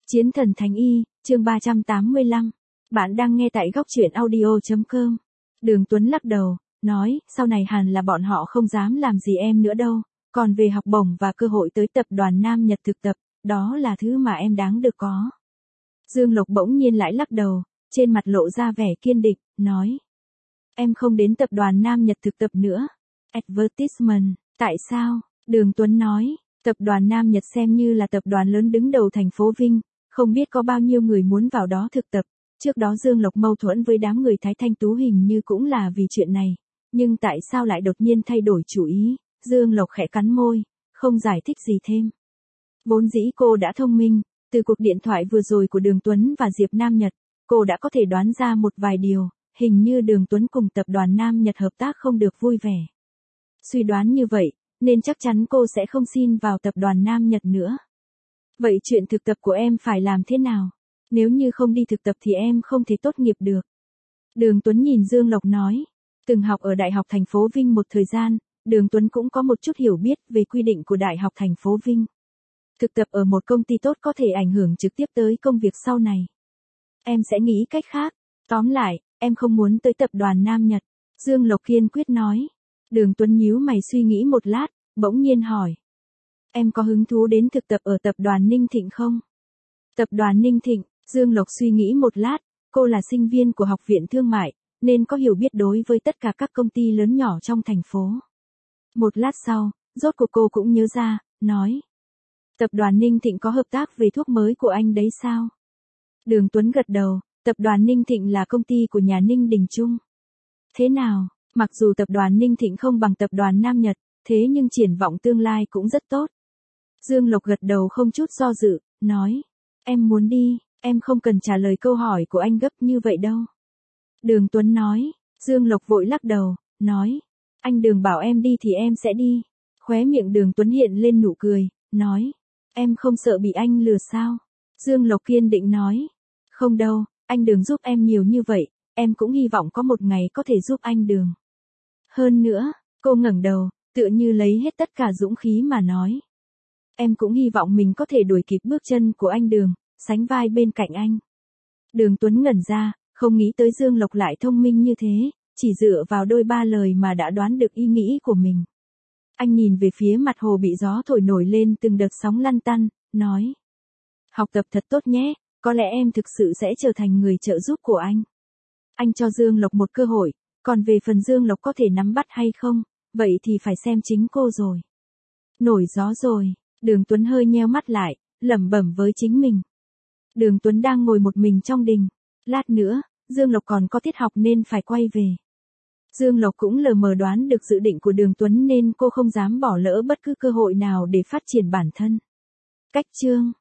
Chiến thần Thánh Y, chương 385. Bạn đang nghe tại góc truyện audio.com. Đường Tuấn lắc đầu, nói, sau này hẳn là bọn họ không dám làm gì em nữa đâu. Còn về học bổng và cơ hội tới tập đoàn Nam Nhật thực tập, đó là thứ mà em đáng được có. Dương Lộc bỗng nhiên lại lắc đầu, trên mặt lộ ra vẻ kiên định, nói. Em không đến tập đoàn Nam Nhật thực tập nữa. Advertisement, tại sao? Đường Tuấn nói, tập đoàn Nam Nhật xem như là tập đoàn lớn đứng đầu thành phố Vinh, không biết có bao nhiêu người muốn vào đó thực tập. Trước đó Dương Lộc mâu thuẫn với đám người Thái Thanh Tú hình như cũng là vì chuyện này. Nhưng tại sao lại đột nhiên thay đổi chủ ý? Dương Lộc khẽ cắn môi, không giải thích gì thêm. Vốn dĩ cô đã thông minh, từ cuộc điện thoại vừa rồi của Đường Tuấn và Diệp Nam Nhật, cô đã có thể đoán ra một vài điều, hình như Đường Tuấn cùng tập đoàn Nam Nhật hợp tác không được vui vẻ. Suy đoán như vậy, nên chắc chắn cô sẽ không xin vào tập đoàn Nam Nhật nữa. Vậy chuyện thực tập của em phải làm thế nào? Nếu như không đi thực tập thì em không thể tốt nghiệp được. Đường Tuấn nhìn Dương Lộc nói, từng học ở Đại học thành phố Vinh một thời gian, Đường Tuấn cũng có một chút hiểu biết về quy định của Đại học thành phố Vinh. Thực tập ở một công ty tốt có thể ảnh hưởng trực tiếp tới công việc sau này. Em sẽ nghĩ cách khác. Tóm lại, em không muốn tới tập đoàn Nam Nhật. Dương Lộc kiên quyết nói. Đường Tuấn nhíu mày suy nghĩ một lát, bỗng nhiên hỏi. Em có hứng thú đến thực tập ở tập đoàn Ninh Thịnh không? Tập đoàn Ninh Thịnh, Dương Lộc suy nghĩ một lát, cô là sinh viên của Học viện Thương mại, nên có hiểu biết đối với tất cả các công ty lớn nhỏ trong thành phố. Một lát sau, rốt cuộc cô cũng nhớ ra, nói. Tập đoàn Ninh Thịnh có hợp tác về thuốc mới của anh đấy sao? Đường Tuấn gật đầu, tập đoàn Ninh Thịnh là công ty của nhà Ninh Đình Trung. Thế nào, mặc dù tập đoàn Ninh Thịnh không bằng tập đoàn Nam Nhật, thế nhưng triển vọng tương lai cũng rất tốt. Dương Lộc gật đầu không chút do dự, nói. Em muốn đi, em không cần trả lời câu hỏi của anh gấp như vậy đâu. Đường Tuấn nói, Dương Lộc vội lắc đầu, nói. Anh Đường bảo em đi thì em sẽ đi. Khóe miệng Đường Tuấn hiện lên nụ cười, nói. Em không sợ bị anh lừa sao? Dương Lộc kiên định nói. Không đâu, anh Đường giúp em nhiều như vậy, em cũng hy vọng có một ngày có thể giúp anh Đường. Hơn nữa, cô ngẩng đầu, tựa như lấy hết tất cả dũng khí mà nói. Em cũng hy vọng mình có thể đuổi kịp bước chân của anh Đường, sánh vai bên cạnh anh. Đường Tuấn ngẩn ra, không nghĩ tới Dương Lộc lại thông minh như thế, chỉ dựa vào đôi ba lời mà đã đoán được ý nghĩ của mình. Anh nhìn về phía mặt hồ bị gió thổi nổi lên từng đợt sóng lăn tăn, nói. Học tập thật tốt nhé, có lẽ em thực sự sẽ trở thành người trợ giúp của anh. Anh cho Dương Lộc một cơ hội, còn về phần Dương Lộc có thể nắm bắt hay không, vậy thì phải xem chính cô rồi. Nổi gió rồi, Đường Tuấn hơi nheo mắt lại, lẩm bẩm với chính mình. Đường Tuấn đang ngồi một mình trong đình. Lát nữa, Dương Lộc còn có tiết học nên phải quay về. Dương Lộc cũng lờ mờ đoán được dự định của Đường Tuấn nên cô không dám bỏ lỡ bất cứ cơ hội nào để phát triển bản thân. Cách chương